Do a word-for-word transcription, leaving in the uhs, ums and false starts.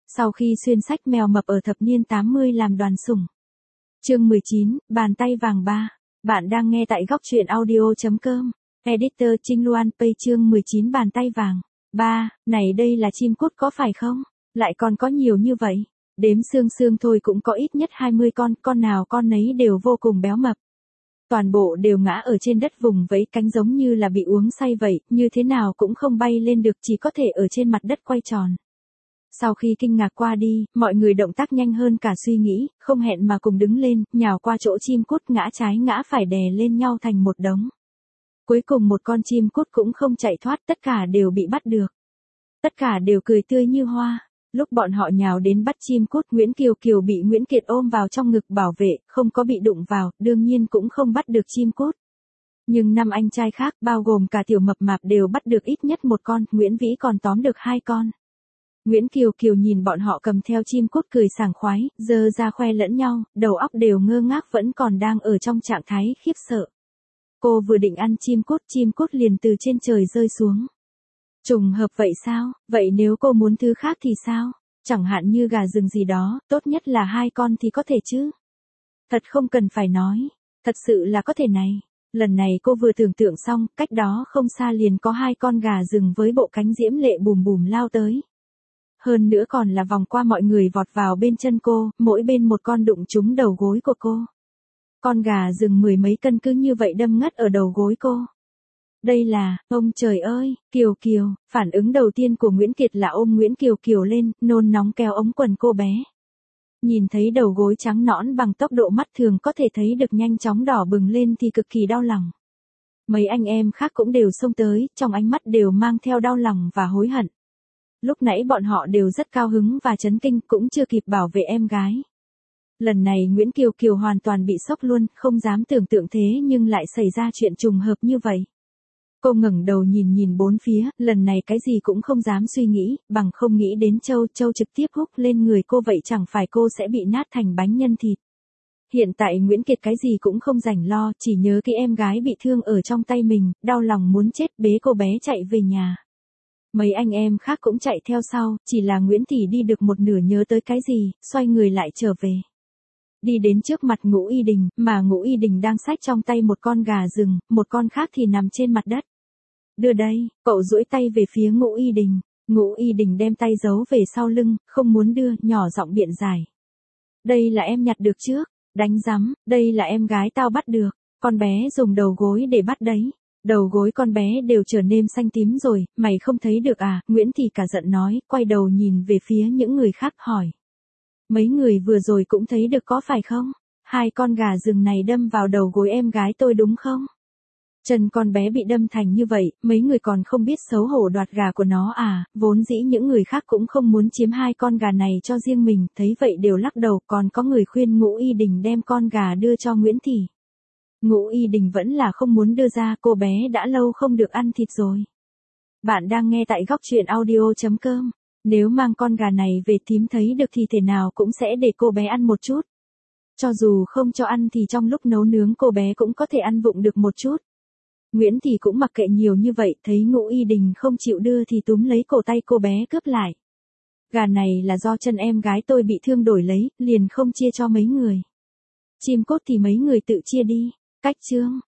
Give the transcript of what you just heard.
Sau khi xuyên sách mèo mập ở thập niên tám mươi làm đoàn sủng. Chương mười chín, bàn tay vàng ba. Bạn đang nghe tại góc truyện audio chấm com. Editor Trinh Loan Pay chương mười chín bàn tay vàng. Ba, này đây là chim cút có phải không? Lại còn có nhiều như vậy. Đếm xương xương thôi cũng có ít nhất hai mươi con, con nào con nấy đều vô cùng béo mập. Toàn bộ đều ngã ở trên đất vùng vẫy cánh giống như là bị uống say vậy, như thế nào cũng không bay lên được, chỉ có thể ở trên mặt đất quay tròn. Sau khi kinh ngạc qua đi, mọi người động tác nhanh hơn cả suy nghĩ, không hẹn mà cùng đứng lên, nhào qua chỗ chim cút ngã trái ngã phải đè lên nhau thành một đống. Cuối cùng một con chim cút cũng không chạy thoát, tất cả đều bị bắt được. Tất cả đều cười tươi như hoa. Lúc bọn họ nhào đến bắt chim cút, Nguyễn Kiều Kiều bị Nguyễn Kiệt ôm vào trong ngực bảo vệ, không có bị đụng vào, đương nhiên cũng không bắt được chim cút. Nhưng năm anh trai khác, bao gồm cả tiểu mập mạp đều bắt được ít nhất một con, Nguyễn Vĩ còn tóm được hai con. Nguyễn Kiều Kiều nhìn bọn họ cầm theo chim cút cười sảng khoái, giơ ra khoe lẫn nhau, đầu óc đều ngơ ngác vẫn còn đang ở trong trạng thái khiếp sợ. Cô vừa định ăn chim cút, chim cút liền từ trên trời rơi xuống. Trùng hợp vậy sao? Vậy nếu cô muốn thứ khác thì sao? Chẳng hạn như gà rừng gì đó, tốt nhất là hai con thì có thể chứ. Thật không cần phải nói. Thật sự là có thể này. Lần này cô vừa tưởng tượng xong, cách đó không xa liền có hai con gà rừng với bộ cánh diễm lệ bùm bùm lao tới. Hơn nữa còn là vòng qua mọi người vọt vào bên chân cô, mỗi bên một con đụng trúng đầu gối của cô. Con gà rừng mười mấy cân cứ như vậy đâm ngất ở đầu gối cô. Đây là, ông trời ơi, Kiều Kiều, phản ứng đầu tiên của Nguyễn Kiệt là ôm Nguyễn Kiều Kiều lên, nôn nóng kéo ống quần cô bé. Nhìn thấy đầu gối trắng nõn bằng tốc độ mắt thường có thể thấy được nhanh chóng đỏ bừng lên thì cực kỳ đau lòng. Mấy anh em khác cũng đều xông tới, trong ánh mắt đều mang theo đau lòng và hối hận. Lúc nãy bọn họ đều rất cao hứng và chấn kinh, cũng chưa kịp bảo vệ em gái. Lần này Nguyễn Kiều Kiều hoàn toàn bị sốc luôn, không dám tưởng tượng thế nhưng lại xảy ra chuyện trùng hợp như vậy. Cô ngẩng đầu nhìn nhìn bốn phía, lần này cái gì cũng không dám suy nghĩ, bằng không nghĩ đến Châu, Châu trực tiếp húc lên người cô vậy chẳng phải cô sẽ bị nát thành bánh nhân thịt. Hiện tại Nguyễn Kiệt cái gì cũng không rảnh lo, chỉ nhớ cái em gái bị thương ở trong tay mình, đau lòng muốn chết, bế cô bé chạy về nhà. Mấy anh em khác cũng chạy theo sau, chỉ là Nguyễn Thị đi được một nửa nhớ tới cái gì, xoay người lại trở về. Đi đến trước mặt Ngũ Y Đình, mà Ngũ Y Đình đang xách trong tay một con gà rừng, một con khác thì nằm trên mặt đất. Đưa đây, cậu duỗi tay về phía Ngũ Y Đình. Ngũ Y Đình đem tay giấu về sau lưng, không muốn đưa, nhỏ giọng biện giải. Đây là em nhặt được trước, đánh rắm, đây là em gái tao bắt được, con bé dùng đầu gối để bắt đấy. Đầu gối con bé đều trở nên xanh tím rồi, mày không thấy được à? Nguyễn Thị cả giận nói, quay đầu nhìn về phía những người khác hỏi. Mấy người vừa rồi cũng thấy được có phải không? Hai con gà rừng này đâm vào đầu gối em gái tôi đúng không? Chân con bé bị đâm thành như vậy, mấy người còn không biết xấu hổ đoạt gà của nó à? Vốn dĩ những người khác cũng không muốn chiếm hai con gà này cho riêng mình, thấy vậy đều lắc đầu, còn có người khuyên Ngũ Y Đình đem con gà đưa cho Nguyễn Thị. Ngũ Y Đình vẫn là không muốn đưa ra, cô bé đã lâu không được ăn thịt rồi. Bạn đang nghe tại góc truyện audio chấm com. Nếu mang con gà này về thím thấy được thì thể nào cũng sẽ để cô bé ăn một chút. Cho dù không cho ăn thì trong lúc nấu nướng cô bé cũng có thể ăn vụng được một chút. Nguyễn Thị cũng mặc kệ nhiều như vậy, thấy Ngũ Y Đình không chịu đưa thì túm lấy cổ tay cô bé cướp lại. Gà này là do chân em gái tôi bị thương đổi lấy, liền không chia cho mấy người. Chim cốt thì mấy người tự chia đi. Cách chương.